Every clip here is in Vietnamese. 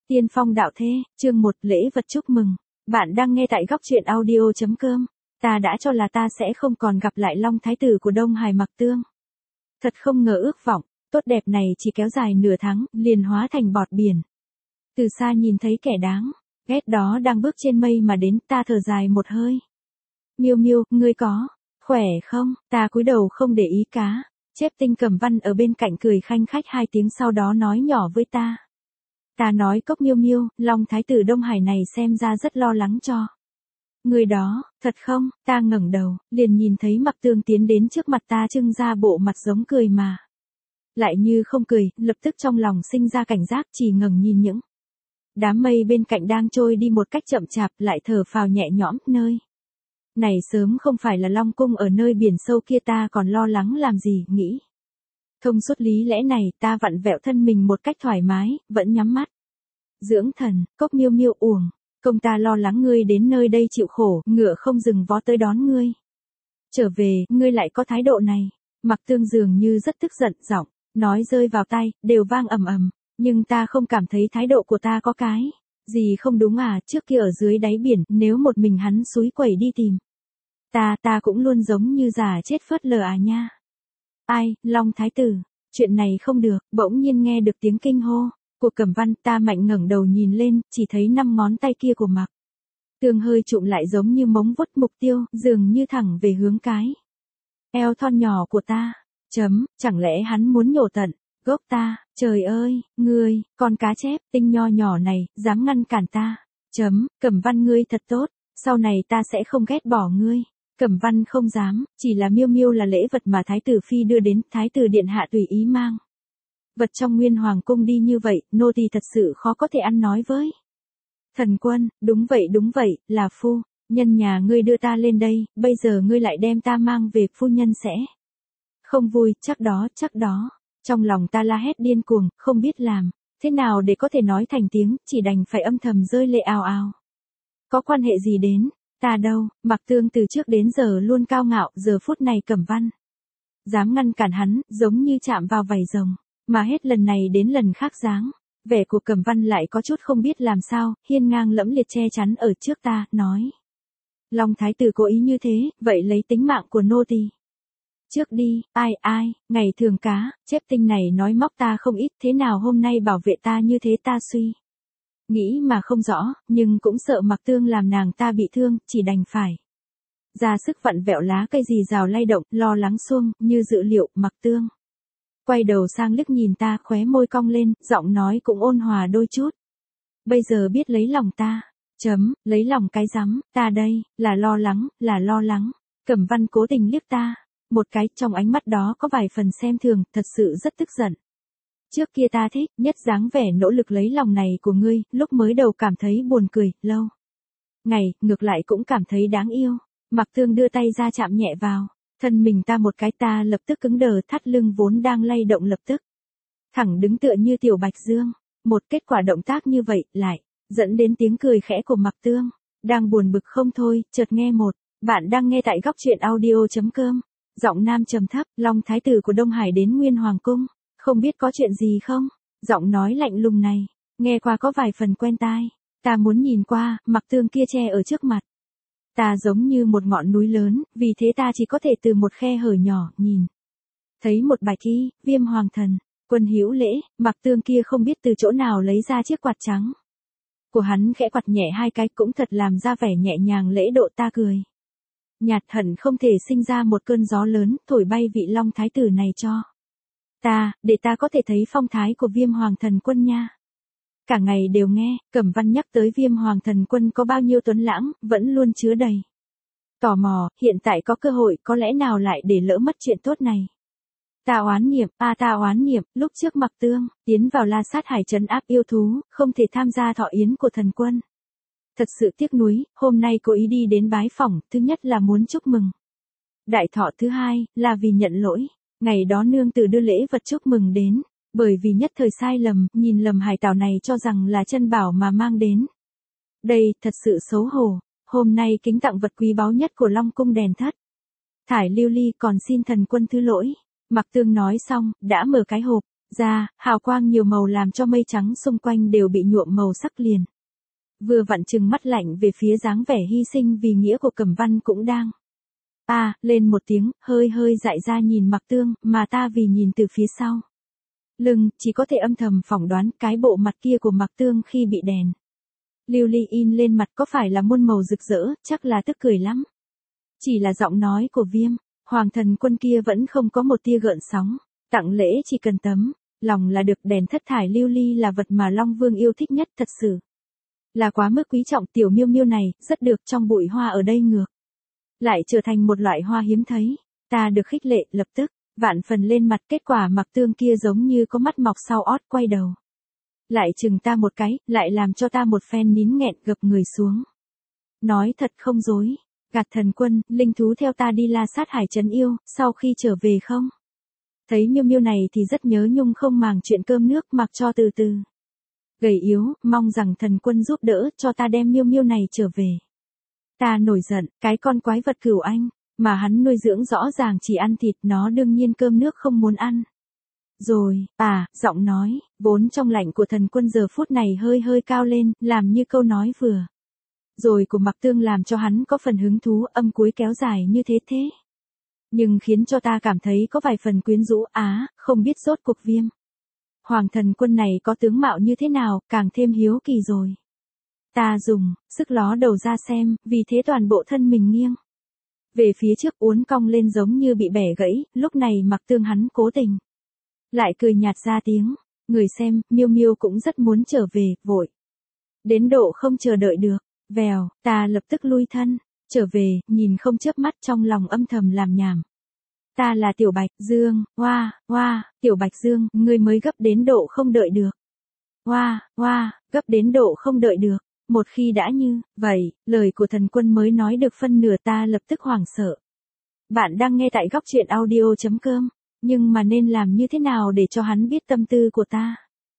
Tiên phong đạo thê, chương 1 lễ vật chúc mừng. Bạn đang nghe tại góc truyện audio.com. Ta đã cho là ta sẽ không còn gặp lại Long Thái tử của Đông Hải Mặc Tương. Thật không ngờ ước vọng, tốt đẹp này chỉ kéo dài nửa tháng, liền hóa thành bọt biển. Từ xa nhìn thấy kẻ đáng ghét đó đang bước trên mây mà đến, ta thở dài một hơi. Miêu Miêu, ngươi có khỏe không? Ta cúi đầu không để ý cá. Chép Tinh Cẩm Văn ở bên cạnh cười khanh khách 2 tiếng sau đó nói nhỏ với ta. Ta nói Cốc Miêu Miêu, Long Thái tử Đông Hải này xem ra rất lo lắng cho người đó, thật không? Ta ngẩng đầu, liền nhìn thấy Mặc Tương tiến đến trước mặt ta trưng ra bộ mặt giống cười mà lại như không cười, lập tức trong lòng sinh ra cảnh giác, chỉ ngẩng nhìn những đám mây bên cạnh đang trôi đi một cách chậm chạp, lại thở phào nhẹ nhõm, nơi này sớm không phải là Long cung ở nơi biển sâu kia, ta còn lo lắng làm gì, nghĩ thông suốt lý lẽ này, ta vặn vẹo thân mình một cách thoải mái, vẫn nhắm mắt dưỡng thần. Cốc Miêu Miêu, uổng công ta lo lắng ngươi đến nơi đây chịu khổ, ngựa không dừng vó tới đón ngươi trở về, ngươi lại có thái độ này. Mặc Tương dường như rất tức giận, giọng nói rơi vào tai đều vang ầm ầm, nhưng ta không cảm thấy thái độ của ta có cái gì không đúng à. Trước kia ở dưới đáy biển, nếu một mình hắn xúi quẩy đi tìm ta cũng luôn giống như già chết phớt lờ à nha. Ai, Long Thái tử, chuyện này không được. Bỗng nhiên nghe được tiếng kinh hô của Cẩm Văn, ta mạnh ngẩng đầu nhìn lên, chỉ thấy 5 ngón tay kia của Mặc Tương hơi trụm lại giống như móng vuốt mục tiêu, dường như thẳng về hướng cái eo thon nhỏ của ta. Chẳng lẽ hắn muốn nhổ tận gốc ta? Trời ơi, ngươi, con cá chép tinh nho nhỏ này, dám ngăn cản ta. Cẩm Văn ngươi thật tốt, sau này ta sẽ không ghét bỏ ngươi. Cẩm Văn không dám, chỉ là Miêu Miêu là lễ vật mà Thái tử Phi đưa đến, Thái tử Điện Hạ tùy ý mang vật trong Nguyên Hoàng cung đi như vậy, nô tỳ thật sự khó có thể ăn nói với thần quân. Đúng vậy, là phu nhân nhà ngươi đưa ta lên đây, bây giờ ngươi lại đem ta mang về, phu nhân sẽ không vui. Chắc đó. Trong lòng ta la hét điên cuồng, không biết làm thế nào để có thể nói thành tiếng, chỉ đành phải âm thầm rơi lệ ào ào. Có quan hệ gì đến ta đâu? Mặc Tương từ trước đến giờ luôn cao ngạo, giờ phút này Cẩm Văn dám ngăn cản hắn, giống như chạm vào vảy rồng, mà hết lần này đến lần khác dáng vẻ của Cẩm Văn lại có chút không biết làm sao, hiên ngang lẫm liệt che chắn ở trước ta, nói: Long Thái tử cố ý như thế, vậy lấy tính mạng của nô tỳ trước đi. Ai, ngày thường cá chép tinh này nói móc ta không ít, thế nào hôm nay bảo vệ ta như thế? Ta suy nghĩ mà không rõ, nhưng cũng sợ Mặc Tương làm nàng ta bị thương, chỉ đành phải ra sức vặn vẹo lá cây rì rào lay động, lo lắng xuông, như dự liệu. Mặc Tương quay đầu sang liếc nhìn ta, khóe môi cong lên, giọng nói cũng ôn hòa đôi chút. Bây giờ biết lấy lòng ta. Lấy lòng cái rắm, ta đây, là lo lắng. Cẩm Văn cố tình liếc ta một cái, trong ánh mắt đó có vài phần xem thường, thật sự rất tức giận. Trước kia ta thích nhất dáng vẻ nỗ lực lấy lòng này của ngươi, lúc mới đầu cảm thấy buồn cười, lâu ngày, ngược lại cũng cảm thấy đáng yêu. Mặc Tương đưa tay ra chạm nhẹ vào thân mình ta một cái, ta lập tức cứng đờ, thắt lưng vốn đang lay động lập tức thẳng đứng tựa như tiểu bạch dương. Một kết quả động tác như vậy, lại dẫn đến tiếng cười khẽ của Mặc Tương. Đang buồn bực không thôi, chợt nghe bạn đang nghe tại góc truyện audio.com. Giọng nam trầm thấp: Long Thái tử của Đông Hải đến Nguyên Hoàng cung, không biết có chuyện gì không? Giọng nói lạnh lùng này, nghe qua có vài phần quen tai. Ta muốn nhìn qua, Mặc Tương kia che ở trước mặt ta giống như một ngọn núi lớn, vì thế ta chỉ có thể từ một khe hở nhỏ, nhìn thấy một bạch y, Viêm Hoàng thần quân hữu lễ. Mặc Tương kia không biết từ chỗ nào lấy ra chiếc quạt trắng của hắn, khẽ quạt nhẹ 2 cái, cũng thật làm ra vẻ nhẹ nhàng lễ độ. Ta cười nhạt, hận không thể sinh ra một cơn gió lớn, thổi bay vị Long Thái tử này cho ta, để ta có thể thấy phong thái của Viêm Hoàng thần quân nha. Cả ngày đều nghe Cẩm Văn nhắc tới Viêm Hoàng thần quân có bao nhiêu tuấn lãng, vẫn luôn chứa đầy tò mò, hiện tại có cơ hội, có lẽ nào lại để lỡ mất chuyện tốt này. Ta oán niệm, lúc trước Mặc Tương tiến vào La Sát Hải trấn áp yêu thú, không thể tham gia thọ yến của thần quân. Thật sự tiếc nuối, hôm nay cố ý đi đến bái phỏng, thứ nhất là muốn chúc mừng đại thọ, thứ hai là vì nhận lỗi. Ngày đó nương tử đưa lễ vật chúc mừng đến, bởi vì nhất thời sai lầm, nhìn lầm hải tảo này cho rằng là chân bảo mà mang đến đây, thật sự xấu hổ. Hôm nay kính tặng vật quý báu nhất của Long cung đèn thất thải lưu ly, còn xin thần quân thứ lỗi. Mặc Tương nói xong, đã mở cái hộp ra, hào quang nhiều màu làm cho mây trắng xung quanh đều bị nhuộm màu sắc liền. Vừa vặn trừng mắt lạnh về phía dáng vẻ hy sinh vì nghĩa của Cẩm Văn cũng đang. Lên một tiếng, hơi hơi dại ra nhìn Mạc Tương, mà ta vì nhìn từ phía sau. Lưng, chỉ có thể âm thầm phỏng đoán cái bộ mặt kia của Mạc Tương khi bị đèn lưu ly in lên mặt có phải là muôn màu rực rỡ, chắc là tức cười lắm. Chỉ là giọng nói của Viêm, Hoàng Thần Quân kia vẫn không có một tia gợn sóng. Tặng lễ chỉ cần tấm lòng là được, đèn thất thải lưu ly là vật mà Long Vương yêu thích nhất, thật sự là quá mức quý trọng. Tiểu Miêu Miêu này, rất được trong bụi hoa ở đây ngược lại trở thành một loại hoa hiếm thấy. Ta được khích lệ, lập tức vạn phần lên mặt. Kết quả Mạc Tương kia giống như có mắt mọc sau ót, quay đầu lại chừng ta một cái, lại làm cho ta một phen nín nghẹn, gập người xuống. Nói thật không dối, gạt Thần Quân, linh thú theo ta đi la sát hải trấn yêu, sau khi trở về không thấy Miêu Miêu này thì rất nhớ nhung, không màng chuyện cơm nước, mặc cho từ từ gầy yếu, mong rằng Thần Quân giúp đỡ cho ta đem Miêu Miêu này trở về. Ta nổi giận, cái con quái vật Cửu Anh mà hắn nuôi dưỡng rõ ràng chỉ ăn thịt, nó đương nhiên cơm nước không muốn ăn. Rồi, giọng nói vốn trong lạnh của Thần Quân giờ phút này hơi hơi cao lên, làm như câu nói vừa rồi của Mạc Tương làm cho hắn có phần hứng thú, âm cuối kéo dài như thế nhưng khiến cho ta cảm thấy có vài phần quyến rũ. Không biết rốt cuộc Viêm Hoàng Thần Quân này có tướng mạo như thế nào, càng thêm hiếu kỳ rồi. Ta dùng sức ló đầu ra xem, vì thế toàn bộ thân mình nghiêng về phía trước, uốn cong lên giống như bị bẻ gãy. Lúc này Mạc Tương hắn cố tình lại cười nhạt ra tiếng, người xem, Miêu Miêu cũng rất muốn trở về, vội đến độ không chờ đợi được. Vèo, ta lập tức lui thân trở về, nhìn không chớp mắt, trong lòng âm thầm làm nhảm. Ta là Tiểu Bạch Dương, Tiểu Bạch Dương, ngươi mới gấp đến độ không đợi được. Gấp đến độ không đợi được. Một khi đã như vậy, lời của Thần Quân mới nói được phân nửa, ta lập tức hoảng sợ. Bạn đang nghe tại góc truyện audio.com, nhưng mà nên làm như thế nào để cho hắn biết tâm tư của ta?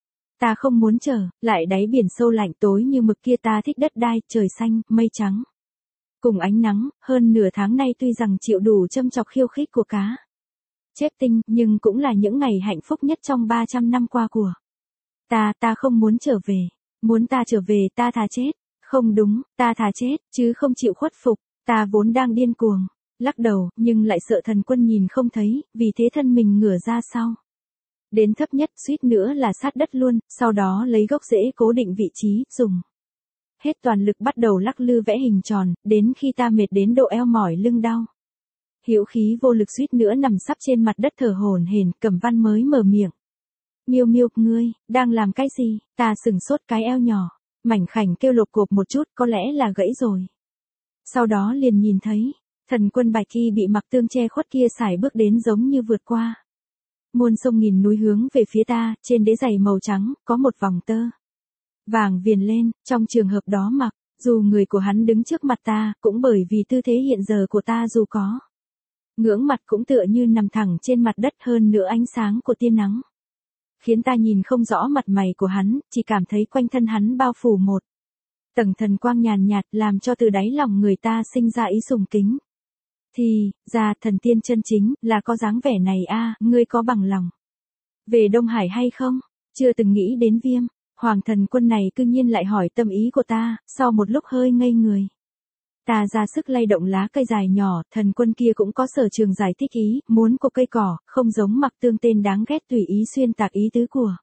Ta không muốn trở lại đáy biển sâu lạnh tối như mực kia, ta thích đất đai, trời xanh, mây trắng cùng ánh nắng. Hơn nửa tháng nay tuy rằng chịu đủ châm chọc khiêu khích của cá chép tinh, nhưng cũng là những ngày hạnh phúc nhất trong 300 năm qua của ta. Ta không muốn trở về. Muốn ta trở về ta thà chết. Không đúng, ta thà chết, chứ không chịu khuất phục. Ta vốn đang điên cuồng lắc đầu, nhưng lại sợ Thần Quân nhìn không thấy, vì thế thân mình ngửa ra sau đến thấp nhất, suýt nữa là sát đất luôn, sau đó lấy gốc rễ cố định vị trí, dùng hết toàn lực bắt đầu lắc lư vẽ hình tròn, đến khi ta mệt đến độ eo mỏi lưng đau hữu khí vô lực, suýt nữa nằm sắp trên mặt đất thở hổn hển, Cẩm Văn mới mở miệng. Miêu Miêu, ngươi đang làm cái gì? Ta sừng sốt, cái eo nhỏ mảnh khảnh kêu lộp cộp một chút, có lẽ là gãy rồi. Sau đó liền nhìn thấy Thần Quân Bạch Kỳ bị Mạc Tương che khuất kia sải bước đến giống như vượt qua muôn sông nghìn núi hướng về phía ta. Trên đế giày màu trắng có một vòng tơ vàng viền lên. Trong trường hợp đó, mặc dù người của hắn đứng trước mặt ta, cũng bởi vì tư thế hiện giờ của ta dù có ngưỡng mặt cũng tựa như nằm thẳng trên mặt đất. Hơn nữa ánh sáng của tia nắng khiến ta nhìn không rõ mặt mày của hắn, chỉ cảm thấy quanh thân hắn bao phủ một tầng thần quang nhàn nhạt, làm cho từ đáy lòng người ta sinh ra ý sùng kính. Thì ra thần tiên chân chính là có dáng vẻ này ngươi có bằng lòng về Đông Hải hay không? Chưa từng nghĩ đến Viêm Hoàng Thần Quân này cư nhiên lại hỏi tâm ý của ta. Sau một lúc hơi ngây người, ta ra sức lay động lá cây dài nhỏ. Thần Quân kia cũng có sở trường giải thích ý muốn của cây cỏ, không giống Mạc Tương tên đáng ghét tùy ý xuyên tạc ý tứ của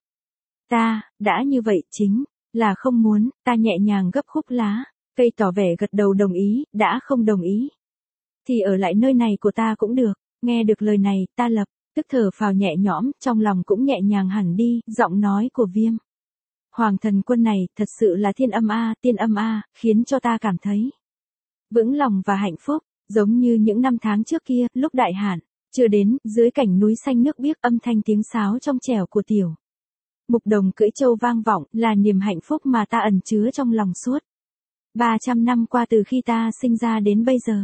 ta. Đã như vậy chính là không muốn. Ta nhẹ nhàng gấp khúc lá cây, tỏ vẻ gật đầu đồng ý. Đã không đồng ý thì ở lại nơi này của ta cũng được. Nghe được lời này, ta lập tức thở phào nhẹ nhõm, trong lòng cũng nhẹ nhàng hẳn đi. Giọng nói của Viêm Hoàng Thần Quân này thật sự là tiên âm khiến cho ta cảm thấy vững lòng và hạnh phúc, giống như những năm tháng trước kia, lúc đại hạn chưa đến, dưới cảnh núi xanh nước biếc, âm thanh tiếng sáo trong trẻo của tiểu mục đồng cưỡi trâu vang vọng, là niềm hạnh phúc mà ta ẩn chứa trong lòng suốt 300 năm qua, từ khi ta sinh ra đến bây giờ.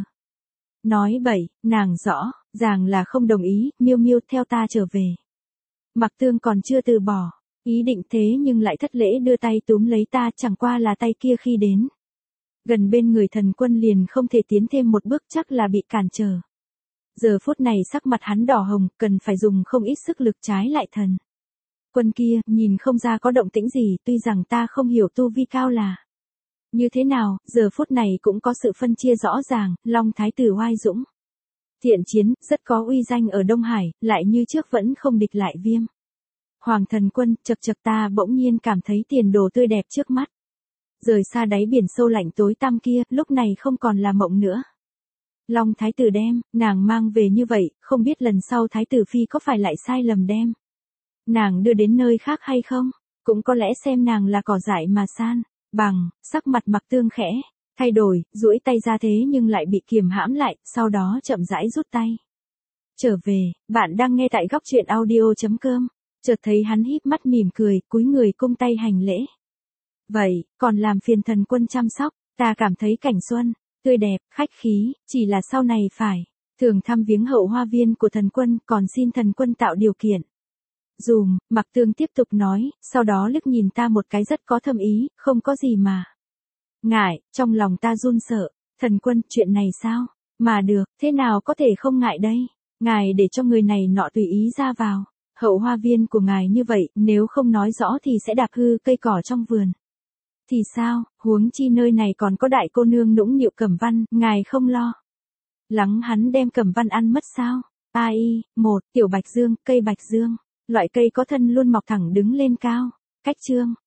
Nói bậy, nàng rõ ràng là không đồng ý. Miêu Miêu, theo ta trở về. Mạc Tương còn chưa từ bỏ ý định, thế nhưng lại thất lễ đưa tay túm lấy ta. Chẳng qua là tay kia khi đến gần bên người Thần Quân liền không thể tiến thêm một bước, chắc là bị cản trở. Giờ phút này sắc mặt hắn đỏ hồng, cần phải dùng không ít sức lực trái lại thần Quân kia, nhìn không ra có động tĩnh gì, tuy rằng ta không hiểu tu vi cao là như thế nào, giờ phút này cũng có sự phân chia rõ ràng, Long Thái tử oai dũng. Thiện chiến, rất có uy danh ở Đông Hải, lại như trước vẫn không địch lại Viêm. Hoàng Thần Quân, chậc chậc, ta bỗng nhiên cảm thấy tiền đồ tươi đẹp trước mắt. Rời xa đáy biển sâu lạnh tối tăm kia, lúc này không còn là mộng nữa. Long Thái tử đem, nàng mang về như vậy, không biết lần sau Thái tử Phi có phải lại sai lầm đem nàng đưa đến nơi khác hay không, cũng có lẽ xem nàng là cỏ dại mà san bằng, sắc mặt Mặc Tương khẽ thay đổi, duỗi tay ra thế nhưng lại bị kiềm hãm lại, sau đó chậm rãi rút tay. Trở về, bạn đang nghe tại góc truyện audio.com, chợt thấy hắn híp mắt mỉm cười, cúi người cung tay hành lễ. Vậy, còn làm phiền Thần Quân chăm sóc, ta cảm thấy cảnh xuân tươi đẹp, khách khí, chỉ là sau này phải thường thăm viếng hậu hoa viên của Thần Quân, còn xin Thần Quân tạo điều kiện. Dùm, Mặc Tương tiếp tục nói, sau đó liếc nhìn ta một cái rất có thâm ý, không có gì mà ngại, trong lòng ta run sợ. Thần Quân, chuyện này sao mà được, thế nào có thể không ngại đây, ngài để cho người này nọ tùy ý ra vào hậu hoa viên của ngài như vậy, nếu không nói rõ thì sẽ đạp hư cây cỏ trong vườn. Thì sao, huống chi nơi này còn có đại cô nương nũng nịu Cẩm Văn, ngài không lo lắng hắn đem Cẩm Văn ăn mất sao? Ai, một, tiểu bạch dương, cây bạch dương, loại cây có thân luôn mọc thẳng đứng lên cao. Cách chương